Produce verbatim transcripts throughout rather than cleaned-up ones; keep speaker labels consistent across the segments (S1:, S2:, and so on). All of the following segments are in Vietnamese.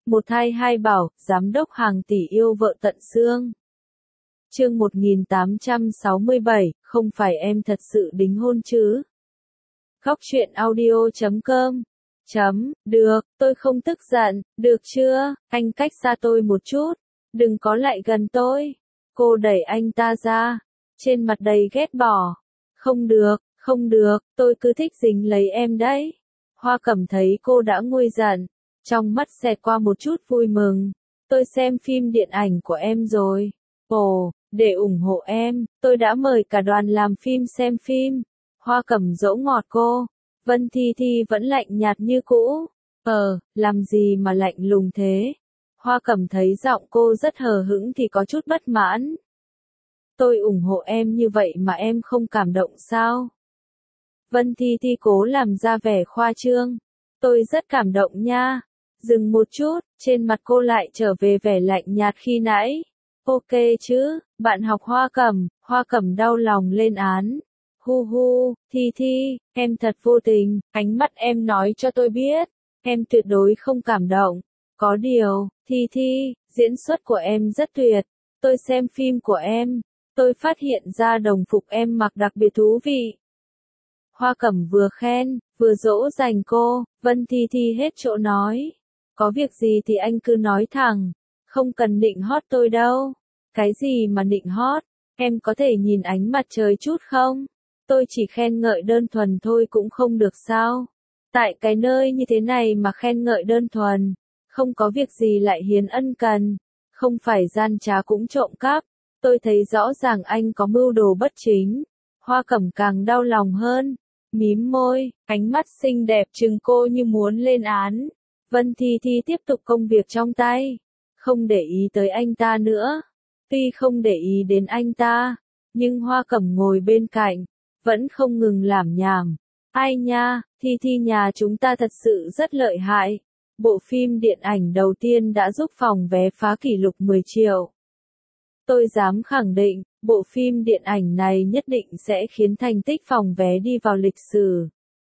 S1: Một thai hai bảo, giám đốc hàng tỷ yêu vợ tận xương. Chương một nghìn tám trăm sáu mươi bảy, không phải em thật sự đính hôn chứ? Góc truyện audio chấm com. Chấm, được, tôi không tức giận, được chưa, anh cách xa tôi một chút, đừng có lại gần tôi. Cô đẩy anh ta ra, trên mặt đầy ghét bỏ. Không được, không được, tôi cứ thích dính lấy em đấy. Hoa Cẩm thấy cô đã nguôi giận, trong mắt xẹt qua một chút vui mừng. Tôi xem phim điện ảnh của em rồi. Ồ, để ủng hộ em, tôi đã mời cả đoàn làm phim xem phim. Hoa Cẩm dỗ ngọt cô. Vân Thi Thi vẫn lạnh nhạt như cũ. Ờ, làm gì mà lạnh lùng thế? Hoa Cẩm thấy giọng cô rất hờ hững thì có chút bất mãn. Tôi ủng hộ em như vậy mà em không cảm động sao? Vân Thi Thi cố làm ra vẻ khoa trương. Tôi rất cảm động nha. Dừng một chút, trên mặt cô lại trở về vẻ lạnh nhạt khi nãy. Ok chứ, bạn học Hoa Cẩm. Hoa Cẩm đau lòng lên án. Hu hu, Thi Thi, em thật vô tình, ánh mắt em nói cho tôi biết, em tuyệt đối không cảm động. Có điều, Thi Thi, diễn xuất của em rất tuyệt. Tôi xem phim của em, tôi phát hiện ra đồng phục em mặc đặc biệt thú vị. Hoa Cẩm vừa khen, vừa dỗ dành cô. Vân Thi Thi hết chỗ nói. Có việc gì thì anh cứ nói thẳng, không cần nịnh hót tôi đâu. Cái gì mà nịnh hót, em có thể nhìn ánh mặt trời chút không? Tôi chỉ khen ngợi đơn thuần thôi cũng không được sao? Tại cái nơi như thế này mà khen ngợi đơn thuần, không có việc gì lại hiến ân cần, không phải gian trá cũng trộm cắp. Tôi thấy rõ ràng anh có mưu đồ bất chính. Hoa Cẩm càng đau lòng hơn, mím môi, ánh mắt xinh đẹp trừng cô như muốn lên án. Vân Thi Thi tiếp tục công việc trong tay, không để ý tới anh ta nữa. Tuy không để ý đến anh ta, nhưng Hoa Cẩm ngồi bên cạnh, vẫn không ngừng lảm nhảm. Ai nha, Thi Thi nhà chúng ta thật sự rất lợi hại. Bộ phim điện ảnh đầu tiên đã giúp phòng vé phá kỷ lục mười triệu. Tôi dám khẳng định, bộ phim điện ảnh này nhất định sẽ khiến thành tích phòng vé đi vào lịch sử.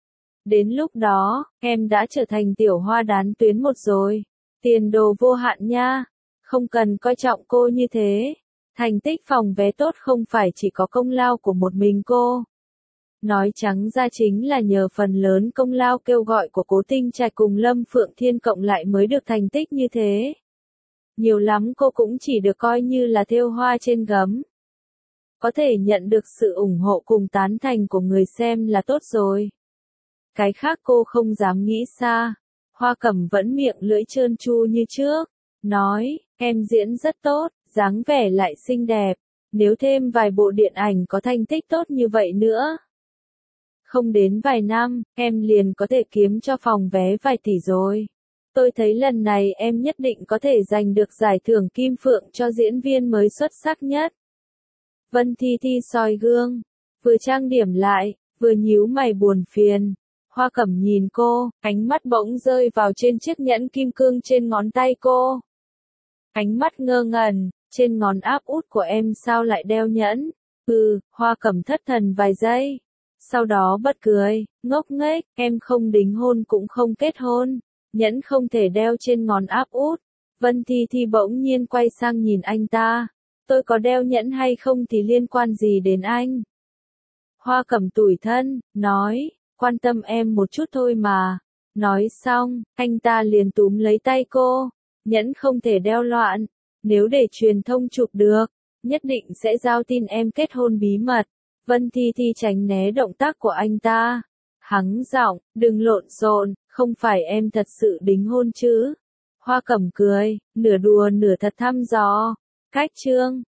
S1: Đến lúc đó, em đã trở thành tiểu hoa đán tuyến một rồi. Tiền đồ vô hạn nha. Không cần coi trọng cô như thế. Thành tích phòng vé tốt không phải chỉ có công lao của một mình cô. Nói trắng ra chính là nhờ phần lớn công lao kêu gọi của Cố Tinh Trạch cùng Lâm Phượng Thiên cộng lại mới được thành tích như thế. Nhiều lắm cô cũng chỉ được coi như là thêu hoa trên gấm. Có thể nhận được sự ủng hộ cùng tán thành của người xem là tốt rồi. Cái khác cô không dám nghĩ xa. Hoa Cẩm vẫn miệng lưỡi trơn tru như trước. Nói, em diễn rất tốt, dáng vẻ lại xinh đẹp. Nếu thêm vài bộ điện ảnh có thành tích tốt như vậy nữa, không đến vài năm, em liền có thể kiếm cho phòng vé vài tỷ rồi. Tôi thấy lần này em nhất định có thể giành được giải thưởng Kim Phượng cho diễn viên mới xuất sắc nhất. Vân Thi Thi soi gương, vừa trang điểm lại, vừa nhíu mày buồn phiền. Hoa Cẩm nhìn cô, ánh mắt bỗng rơi vào trên chiếc nhẫn kim cương trên ngón tay cô. Ánh mắt ngơ ngẩn, trên ngón áp út của em sao lại đeo nhẫn? Ừ, Hoa Cẩm thất thần vài giây. Sau đó bật cười, ngốc nghếch, em không đính hôn cũng không kết hôn. Nhẫn không thể đeo trên ngón áp út. Vân Thi Thi bỗng nhiên quay sang nhìn anh ta. Tôi có đeo nhẫn hay không thì liên quan gì đến anh? Hoa Cẩm tủi thân, nói, quan tâm em một chút thôi mà. Nói xong, anh ta liền túm lấy tay cô. Nhẫn không thể đeo loạn. Nếu để truyền thông chụp được, nhất định sẽ giao tin em kết hôn bí mật. Vân Thi Thi tránh né động tác của anh ta. Hắng giọng, đừng lộn xộn, không phải em thật sự đính hôn chứ? Hoa Cẩm cười, nửa đùa nửa thật thăm dò. Cách chương,